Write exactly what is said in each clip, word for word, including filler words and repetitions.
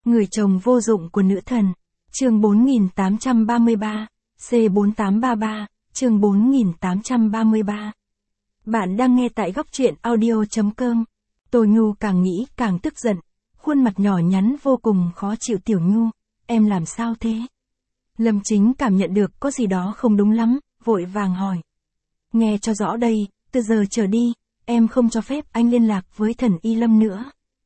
Người chồng vô dụng của nữ thần. Chương bốn nghìn tám trăm ba mươi ba, C bốn tám ba ba, chương bốn nghìn tám trăm ba mươi ba. Bạn đang nghe tại góc truyện audio chấm com. Tô Nhu càng nghĩ càng tức giận, khuôn mặt nhỏ nhắn vô cùng khó chịu. Tiểu Nhu, em làm sao thế? Lâm Chính cảm nhận được có gì đó không đúng lắm, vội vàng hỏi. Nghe cho rõ đây, từ giờ trở đi, em không cho phép anh liên lạc với thần Y Lâm nữa.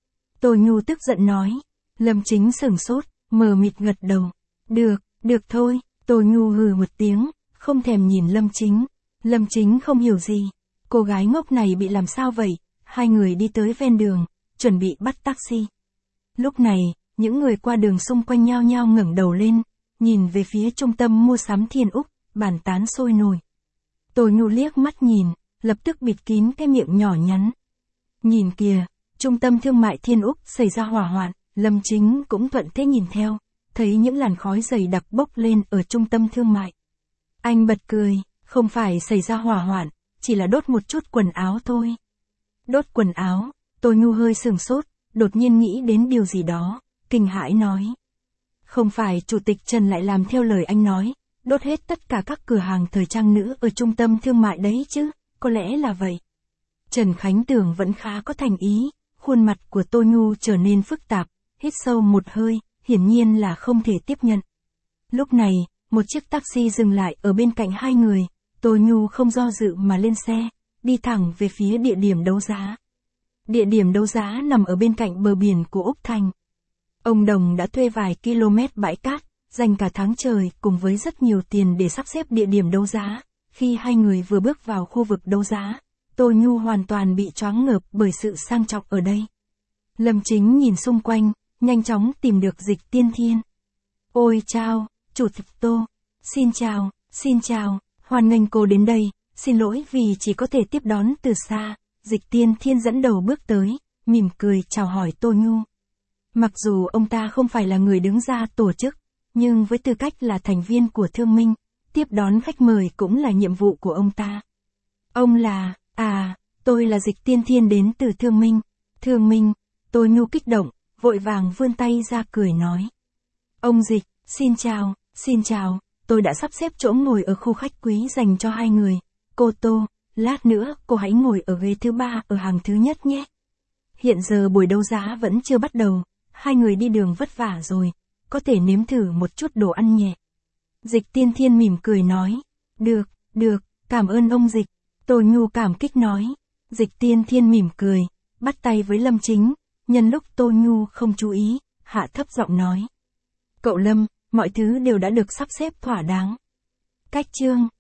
Tô Nhu tức giận nói. Lâm Chính sửng sốt, mờ mịt gật đầu. Được, được thôi. Tô Nhu hừ một tiếng, không thèm nhìn Lâm Chính. Lâm Chính không hiểu gì. Cô gái ngốc này bị làm sao vậy? Hai người đi tới ven đường, chuẩn bị bắt taxi. Lúc này, những người qua đường xung quanh nhao nhao ngẩng đầu lên, nhìn về phía trung tâm mua sắm Thiên Úc, bàn tán sôi nổi. Tô Nhu liếc mắt nhìn, lập tức bịt kín cái miệng nhỏ nhắn. Nhìn kìa, trung tâm thương mại Thiên Úc xảy ra hỏa hoạn. Lâm Chính cũng thuận thế nhìn theo, thấy những làn khói dày đặc bốc lên ở trung tâm thương mại. Anh bật cười, không phải xảy ra hỏa hoạn, chỉ là đốt một chút quần áo thôi. Đốt quần áo? Tô Nhu hơi sửng sốt, đột nhiên nghĩ đến điều gì đó, kinh hãi nói. Không phải Chủ tịch Trần lại làm theo lời anh nói, đốt hết tất cả các cửa hàng thời trang nữ ở trung tâm thương mại đấy chứ, có lẽ là vậy. Trần Khánh Tường vẫn khá có thành ý, khuôn mặt của Tô Nhu trở nên phức tạp. Hít sâu một hơi, hiển nhiên là không thể tiếp nhận. Lúc này, một chiếc taxi dừng lại ở bên cạnh hai người, Tô Nhu không do dự mà lên xe, đi thẳng về phía địa điểm đấu giá. Địa điểm đấu giá nằm ở bên cạnh bờ biển của Úc Thành. Ông Đồng đã thuê vài km bãi cát, dành cả tháng trời cùng với rất nhiều tiền để sắp xếp địa điểm đấu giá. Khi hai người vừa bước vào khu vực đấu giá, Tô Nhu hoàn toàn bị choáng ngợp bởi sự sang trọng ở đây. Lâm Chính nhìn xung quanh, nhanh chóng tìm được Dịch Tiên Thiên. Ôi chao, Chủ tịch Tô. Xin chào, xin chào, hoan nghênh cô đến đây, xin lỗi vì chỉ có thể tiếp đón từ xa. Dịch Tiên Thiên dẫn đầu bước tới, mỉm cười chào hỏi Tô Nhu. Mặc dù ông ta không phải là người đứng ra tổ chức, nhưng với tư cách là thành viên của Thương Minh, tiếp đón khách mời cũng là nhiệm vụ của ông ta. Ông là, à, tôi là Dịch Tiên Thiên đến từ Thương Minh. Thương Minh, Tô Nhu kích động, vội vàng vươn tay ra cười nói. Ông Dịch, xin chào, xin chào, tôi đã sắp xếp chỗ ngồi ở khu khách quý dành cho hai người. Cô Tô, lát nữa cô hãy ngồi ở ghế thứ ba ở hàng thứ nhất nhé. Hiện giờ buổi đấu giá vẫn chưa bắt đầu, hai người đi đường vất vả rồi, có thể nếm thử một chút đồ ăn nhẹ. Dịch Tiên Thiên mỉm cười nói. Được, được, cảm ơn ông Dịch. Tô Nhu cảm kích nói. Dịch Tiên Thiên mỉm cười, bắt tay với Lâm Chính. Nhân lúc Tô Nhu không chú ý, hạ thấp giọng nói. Cậu Lâm, mọi thứ đều đã được sắp xếp thỏa đáng. Cách chương.